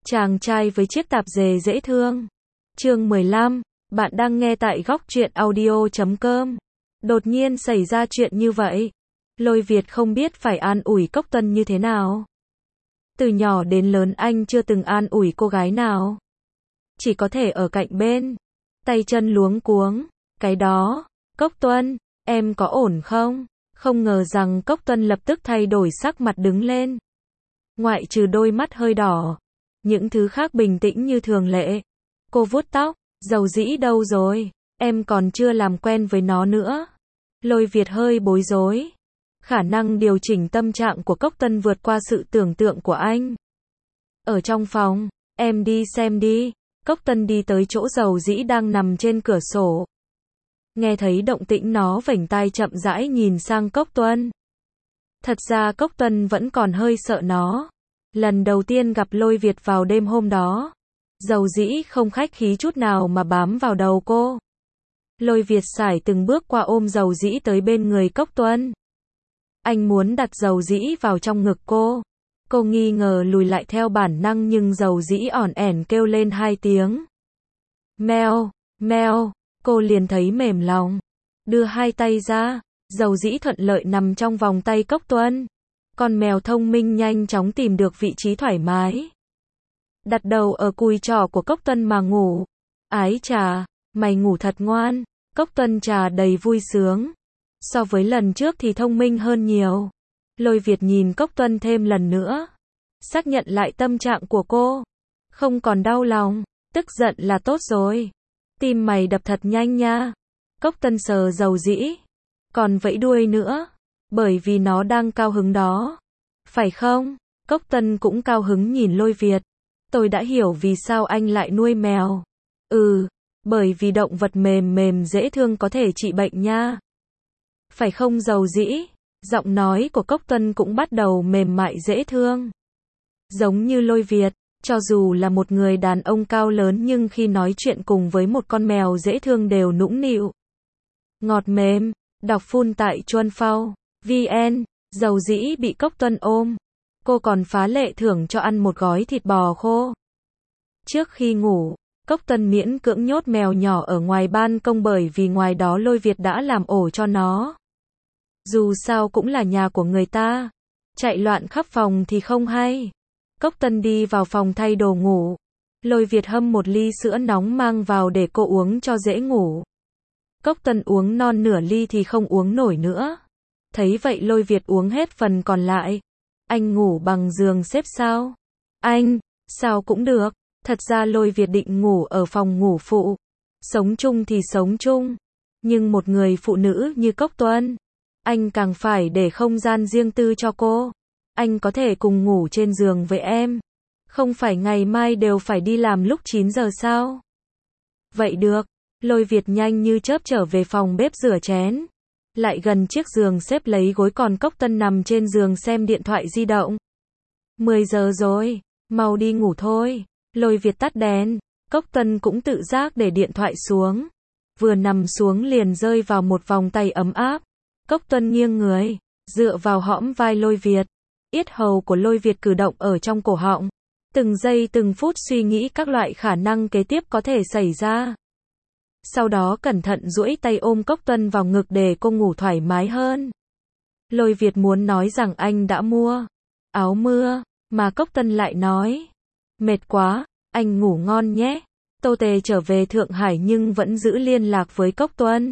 Chàng trai với chiếc tạp dề dễ thương. Chương 15, bạn đang nghe tại góc truyện audio.com. Đột nhiên xảy ra chuyện như vậy. Lôi Việt không biết phải an ủi Cốc Tuân như thế nào. Từ nhỏ đến lớn anh chưa từng an ủi cô gái nào. Chỉ có thể ở cạnh bên. Tay chân luống cuống. Cái đó, Cốc Tuân, em có ổn không? Không ngờ rằng Cốc Tuân lập tức thay đổi sắc mặt đứng lên. Ngoại trừ đôi mắt hơi đỏ. Những thứ khác bình tĩnh như thường lệ. Cô vuốt tóc, dầu dĩ đâu rồi? Em còn chưa làm quen với nó nữa. Lôi Việt hơi bối rối. Khả năng điều chỉnh tâm trạng của Cốc Tuân vượt qua sự tưởng tượng của anh. Ở trong phòng, em đi xem đi. Cốc Tuân đi tới chỗ dầu dĩ đang nằm trên cửa sổ. Nghe thấy động tĩnh nó vểnh tai chậm rãi nhìn sang Cốc Tuân. Thật ra Cốc Tuân vẫn còn hơi sợ nó. Lần đầu tiên gặp Lôi Việt vào đêm hôm đó, dầu dĩ không khách khí chút nào mà bám vào đầu cô. Lôi Việt sải từng bước qua ôm dầu dĩ tới bên người Cốc Tuân. Anh muốn đặt dầu dĩ vào trong ngực cô. Cô nghi ngờ lùi lại theo bản năng nhưng dầu dĩ ỏn ẻn kêu lên 2 tiếng. Meo, meo, cô liền thấy mềm lòng. Đưa 2 tay ra, dầu dĩ thuận lợi nằm trong vòng tay Cốc Tuân. Con mèo thông minh nhanh chóng tìm được vị trí thoải mái. Đặt đầu ở cùi trỏ của Cốc Tuân mà ngủ. Ái chà, mày ngủ thật ngoan. Cốc Tuân trà đầy vui sướng. So với lần trước thì thông minh hơn nhiều. Lôi Việt nhìn Cốc Tuân thêm lần nữa. Xác nhận lại tâm trạng của cô. Không còn đau lòng, tức giận là tốt rồi. Tim mày đập thật nhanh nha. Cốc Tuân sờ dầu dĩ. Còn vẫy đuôi nữa. Bởi vì nó đang cao hứng đó. Phải không? Cốc Tuân cũng cao hứng nhìn Lôi Việt. Tôi đã hiểu vì sao anh lại nuôi mèo. Bởi vì động vật mềm mềm dễ thương có thể trị bệnh nha. Phải không dầu dĩ? Giọng nói của Cốc Tuân cũng bắt đầu mềm mại dễ thương. Giống như Lôi Việt, cho dù là một người đàn ông cao lớn nhưng khi nói chuyện cùng với một con mèo dễ thương đều nũng nịu. Ngọt mềm, đọc phun tại Chuan Phao. VN, dầu dĩ bị Cốc Tuân ôm. Cô còn phá lệ thưởng cho ăn một gói thịt bò khô. Trước khi ngủ, Cốc Tuân miễn cưỡng nhốt mèo nhỏ ở ngoài ban công bởi vì ngoài đó Lôi Việt đã làm ổ cho nó. Dù sao cũng là nhà của người ta. Chạy loạn khắp phòng thì không hay. Cốc Tuân đi vào phòng thay đồ ngủ. Lôi Việt hâm một ly sữa nóng mang vào để cô uống cho dễ ngủ. Cốc Tuân uống non nửa ly thì không uống nổi nữa. Thấy vậy Lôi Việt uống hết phần còn lại. Anh ngủ bằng giường xếp sao? Anh, sao cũng được. Thật ra Lôi Việt định ngủ ở phòng ngủ phụ. Sống chung thì sống chung. Nhưng một người phụ nữ như Cốc Tuân, anh càng phải để không gian riêng tư cho cô. Anh có thể cùng ngủ trên giường với em. Không phải ngày mai đều phải đi làm lúc 9 giờ sao? Vậy được. Lôi Việt nhanh như chớp trở về phòng bếp rửa chén. Lại gần chiếc giường xếp lấy gối còn Cốc Tuân nằm trên giường xem điện thoại di động. 10 giờ rồi, mau đi ngủ thôi. Lôi Việt tắt đèn. Cốc Tuân cũng tự giác để điện thoại xuống. Vừa nằm xuống liền rơi vào một vòng tay ấm áp. Cốc Tuân nghiêng người, dựa vào hõm vai Lôi Việt. Yết hầu của Lôi Việt cử động ở trong cổ họng. Từng giây từng phút suy nghĩ các loại khả năng kế tiếp có thể xảy ra. Sau đó cẩn thận duỗi tay ôm Cốc Tuân vào ngực để cô ngủ thoải mái hơn. Lôi Việt muốn nói rằng anh đã mua áo mưa, mà Cốc Tuân lại nói. Mệt quá, anh ngủ ngon nhé. Tô Tề trở về Thượng Hải nhưng vẫn giữ liên lạc với Cốc Tuân.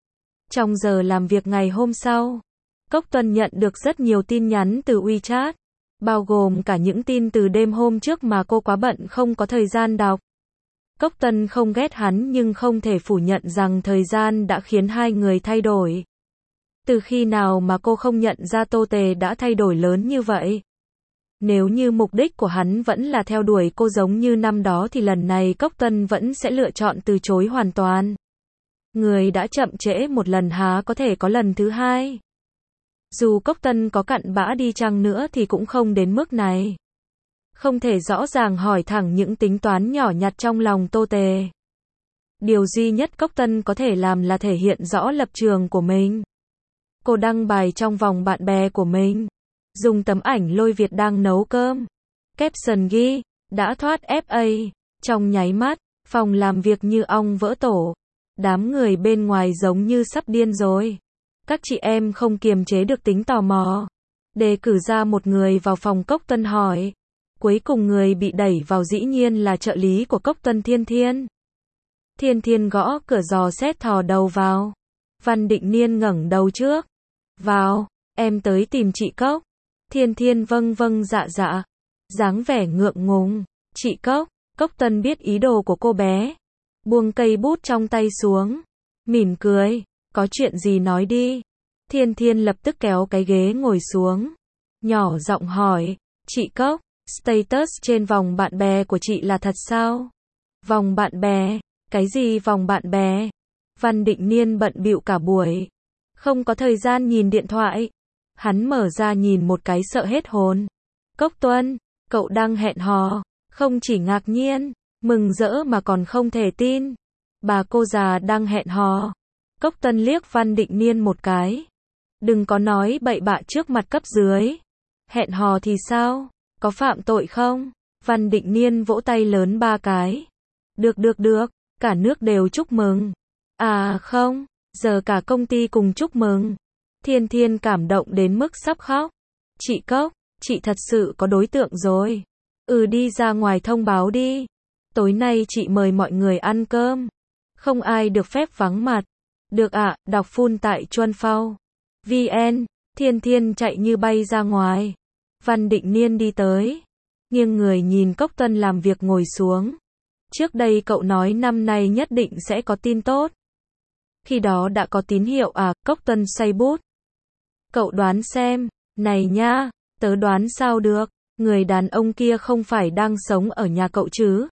Trong giờ làm việc ngày hôm sau, Cốc Tuân nhận được rất nhiều tin nhắn từ WeChat, bao gồm cả những tin từ đêm hôm trước mà cô quá bận không có thời gian đọc. Cốc Tuân không ghét hắn nhưng không thể phủ nhận rằng thời gian đã khiến hai người thay đổi. Từ khi nào mà cô không nhận ra Tô Tề đã thay đổi lớn như vậy? Nếu như mục đích của hắn vẫn là theo đuổi cô giống như năm đó thì lần này Cốc Tuân vẫn sẽ lựa chọn từ chối hoàn toàn. Người đã chậm trễ một lần há có thể có lần thứ hai. Dù Cốc Tuân có cặn bã đi chăng nữa thì cũng không đến mức này. Không thể rõ ràng hỏi thẳng những tính toán nhỏ nhặt trong lòng Tô Tề. Điều duy nhất Cốc Tuân có thể làm là thể hiện rõ lập trường của mình. Cô đăng bài trong vòng bạn bè của mình. Dùng tấm ảnh Lôi Việt đang nấu cơm. Caption ghi, đã thoát FA. Trong nháy mắt, phòng làm việc như ong vỡ tổ. Đám người bên ngoài giống như sắp điên rồi. Các chị em không kiềm chế được tính tò mò. Đề cử ra một người vào phòng Cốc Tuân hỏi. Cuối cùng người bị đẩy vào dĩ nhiên là trợ lý của Cốc Tuân Thiên Thiên. Thiên Thiên gõ cửa dò xét thò đầu vào. Văn Định Niên ngẩng đầu trước. Vào, em tới tìm chị Cốc. Thiên Thiên vâng vâng dạ dạ. Dáng vẻ ngượng ngùng. Chị Cốc. Cốc Tuân biết ý đồ của cô bé. Buông cây bút trong tay xuống. Mỉm cười. Có chuyện gì nói đi. Thiên Thiên lập tức kéo cái ghế ngồi xuống. Nhỏ giọng hỏi. Chị Cốc, status trên vòng bạn bè của chị là thật sao? Vòng bạn bè? Cái gì vòng bạn bè? Văn Định Niên bận bịu cả buổi. Không có thời gian nhìn điện thoại. Hắn mở ra nhìn một cái sợ hết hồn. Cốc Tuân, cậu đang hẹn hò. Không chỉ ngạc nhiên, mừng rỡ mà còn không thể tin. Bà cô già đang hẹn hò. Cốc Tuân liếc Văn Định Niên một cái. Đừng có nói bậy bạ trước mặt cấp dưới. Hẹn hò thì sao? Có phạm tội không? Văn Định Niên vỗ tay lớn 3 cái. Được, cả nước đều chúc mừng. À không, giờ cả công ty cùng chúc mừng. Thiên Thiên cảm động đến mức sắp khóc. Chị Cốc, chị thật sự có đối tượng rồi. Đi ra ngoài thông báo đi. Tối nay chị mời mọi người ăn cơm. Không ai được phép vắng mặt. Được ạ, đọc full tại Chuan Phao. VN, Thiên Thiên chạy như bay ra ngoài. Văn Định Niên đi tới. Nghiêng người nhìn Cốc Tuân làm việc ngồi xuống. Trước đây cậu nói năm nay nhất định sẽ có tin tốt. Khi đó đã có tín hiệu à? Cốc Tuân xoay bút. Cậu đoán xem. Này nha, tớ đoán sao được. Người đàn ông kia không phải đang sống ở nhà cậu chứ?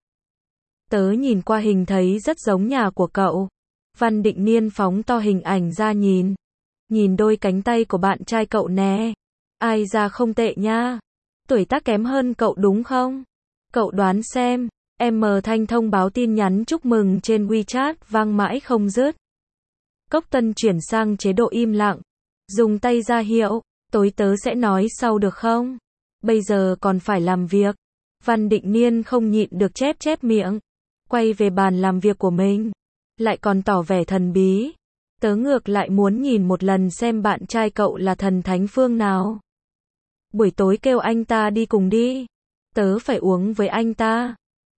Tớ nhìn qua hình thấy rất giống nhà của cậu. Văn Định Niên phóng to hình ảnh ra nhìn. Nhìn đôi cánh tay của bạn trai cậu nè. Ai ra không tệ nha. Tuổi tác kém hơn cậu đúng không? Cậu đoán xem. M Thanh thông báo tin nhắn chúc mừng trên WeChat vang mãi không dứt. Cốc Tuân chuyển sang chế độ im lặng. Dùng tay ra hiệu. Tối tớ sẽ nói sau được không? Bây giờ còn phải làm việc. Văn Định Niên không nhịn được chép miệng. Quay về bàn làm việc của mình. Lại còn tỏ vẻ thần bí. Tớ ngược lại muốn nhìn một lần xem bạn trai cậu là thần thánh phương nào. Buổi tối kêu anh ta đi cùng đi. Tớ phải uống với anh ta.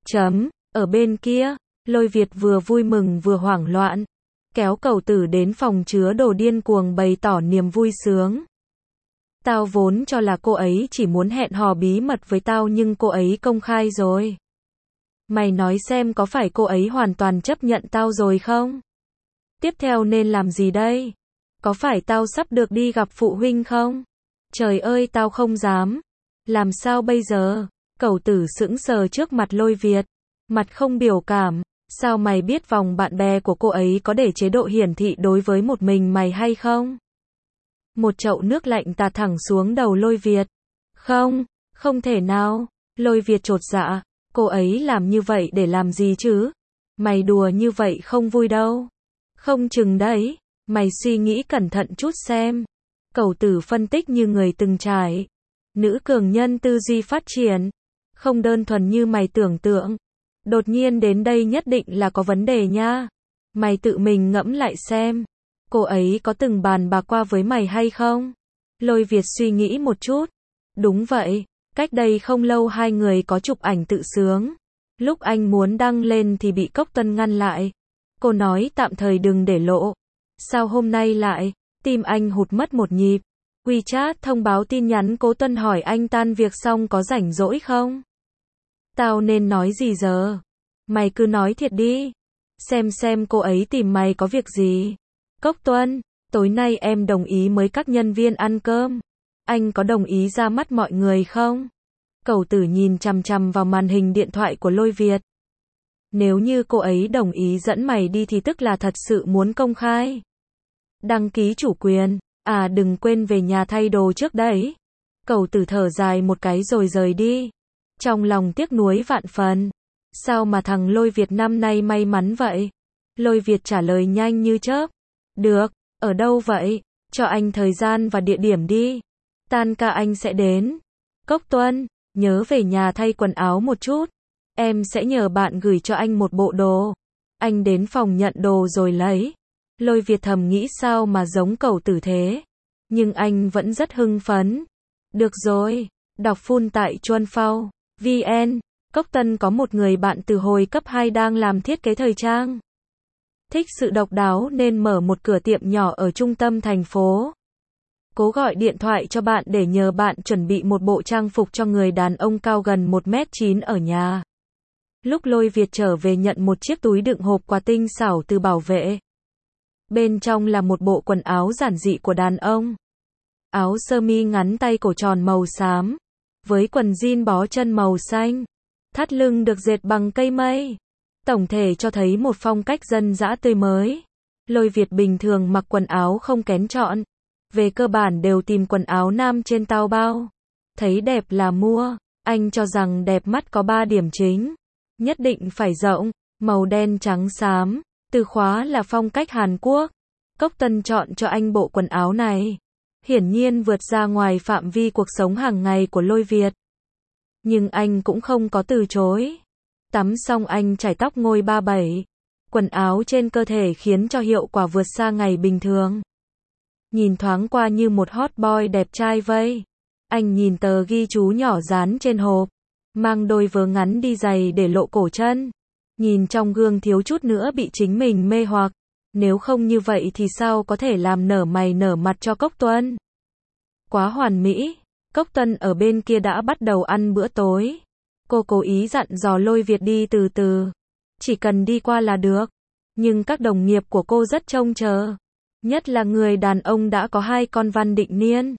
Ở bên kia, Lôi Việt vừa vui mừng vừa hoảng loạn. Kéo Cẩu Tử đến phòng chứa đồ điên cuồng bày tỏ niềm vui sướng. Tao vốn cho là cô ấy chỉ muốn hẹn hò bí mật với tao nhưng cô ấy công khai rồi. Mày nói xem có phải cô ấy hoàn toàn chấp nhận tao rồi không? Tiếp theo nên làm gì đây? Có phải tao sắp được đi gặp phụ huynh không? Trời ơi tao không dám. Làm sao bây giờ? Cẩu Tử sững sờ trước mặt Lôi Việt. Mặt không biểu cảm. Sao mày biết vòng bạn bè của cô ấy có để chế độ hiển thị đối với một mình mày hay không? Một chậu nước lạnh tạt thẳng xuống đầu Lôi Việt. Không thể nào. Lôi Việt chột dạ. Cô ấy làm như vậy để làm gì chứ? Mày đùa như vậy không vui đâu. Không chừng đấy. Mày suy nghĩ cẩn thận chút xem. Cẩu Tử phân tích như người từng trải. Nữ cường nhân tư duy phát triển. Không đơn thuần như mày tưởng tượng. Đột nhiên đến đây nhất định là có vấn đề nha. Mày tự mình ngẫm lại xem. Cô ấy có từng bàn bạc qua với mày hay không? Lôi Việt suy nghĩ một chút. Đúng vậy. Cách đây không lâu hai người có chụp ảnh tự sướng. Lúc anh muốn đăng lên thì bị Cốc Tuân ngăn lại. Cô nói tạm thời đừng để lộ. Sao hôm nay lại? Tim anh hụt mất một nhịp. WeChat thông báo tin nhắn Cố Tuân hỏi anh tan việc xong có rảnh rỗi không? Tao nên nói gì giờ? Mày cứ nói thiệt đi. Xem cô ấy tìm mày có việc gì. Cốc Tuân, tối nay em đồng ý mời các nhân viên ăn cơm. Anh có đồng ý ra mắt mọi người không? Cẩu Tử nhìn chằm chằm vào màn hình điện thoại của Lôi Việt. Nếu như cô ấy đồng ý dẫn mày đi thì tức là thật sự muốn công khai. Đăng ký chủ quyền. À đừng quên về nhà thay đồ trước đấy. Cẩu Tử thở dài một cái rồi rời đi. Trong lòng tiếc nuối vạn phần. Sao mà thằng Lôi Việt năm nay may mắn vậy? Lôi Việt trả lời nhanh như chớp. Được, ở đâu vậy? Cho anh thời gian và địa điểm đi. Tan ca anh sẽ đến. Cốc Tuân, nhớ về nhà thay quần áo một chút. Em sẽ nhờ bạn gửi cho anh một bộ đồ. Anh đến phòng nhận đồ rồi lấy. Lôi Việt thầm nghĩ sao mà giống cẩu tử thế. Nhưng anh vẫn rất hưng phấn. Được rồi, đọc full tại Chuan Phao VN. Cốc Tân có một người bạn từ hồi cấp 2 đang làm thiết kế thời trang. Thích sự độc đáo nên mở một cửa tiệm nhỏ ở trung tâm thành phố. Cố gọi điện thoại cho bạn để nhờ bạn chuẩn bị một bộ trang phục cho người đàn ông cao gần 1m9 ở nhà. Lúc Lôi Việt trở về nhận một chiếc túi đựng hộp quà tinh xảo từ bảo vệ. Bên trong là một bộ quần áo giản dị của đàn ông. Áo sơ mi ngắn tay cổ tròn màu xám, với quần jean bó chân màu xanh. Thắt lưng được dệt bằng cây mây. Tổng thể cho thấy một phong cách dân dã tươi mới. Lôi Việt bình thường mặc quần áo không kén chọn. Về cơ bản đều tìm quần áo nam trên Taobao. Thấy đẹp là mua. Anh cho rằng đẹp mắt có 3 điểm chính. Nhất định phải rộng, màu đen trắng xám. Từ khóa là phong cách Hàn Quốc. Cốc Tân chọn cho anh bộ quần áo này. Hiển nhiên vượt ra ngoài phạm vi cuộc sống hàng ngày của Lôi Việt. Nhưng anh cũng không có từ chối. Tắm xong anh chải tóc ngôi 37. Quần áo trên cơ thể khiến cho hiệu quả vượt xa ngày bình thường. Nhìn thoáng qua như một hot boy đẹp trai vây. Anh nhìn tờ ghi chú nhỏ dán trên hộp. Mang đôi vớ ngắn đi giày để lộ cổ chân. Nhìn trong gương thiếu chút nữa bị chính mình mê hoặc. Nếu không như vậy thì sao có thể làm nở mày nở mặt cho Cốc Tuân. Quá hoàn mỹ. Cốc Tân ở bên kia đã bắt đầu ăn bữa tối. Cô cố ý dặn dò Lôi Việt đi từ từ. Chỉ cần đi qua là được. Nhưng các đồng nghiệp của cô rất trông chờ. Nhất là người đàn ông đã có 2 con Văn Định Niên.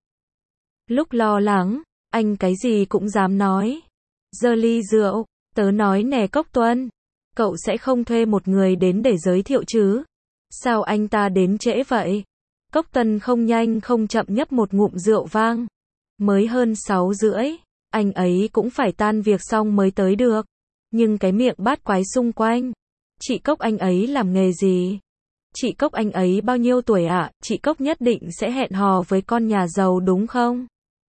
Lúc lo lắng, anh cái gì cũng dám nói. Giơ ly rượu, tớ nói nè Cốc Tuân. Cậu sẽ không thuê một người đến để giới thiệu chứ? Sao anh ta đến trễ vậy? Cốc Tân không nhanh không chậm nhấp một ngụm rượu vang. Mới hơn 6 rưỡi, anh ấy cũng phải tan việc xong mới tới được. Nhưng cái miệng bát quái xung quanh. Chị Cốc anh ấy làm nghề gì? Chị Cốc anh ấy bao nhiêu tuổi ạ? Chị Cốc nhất định sẽ hẹn hò với con nhà giàu đúng không?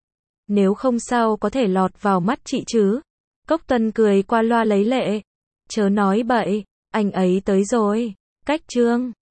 Nếu không sao có thể lọt vào mắt chị chứ? Cốc Tân cười qua loa lấy lệ. Chớ nói bậy, anh ấy tới rồi. Cách Trương.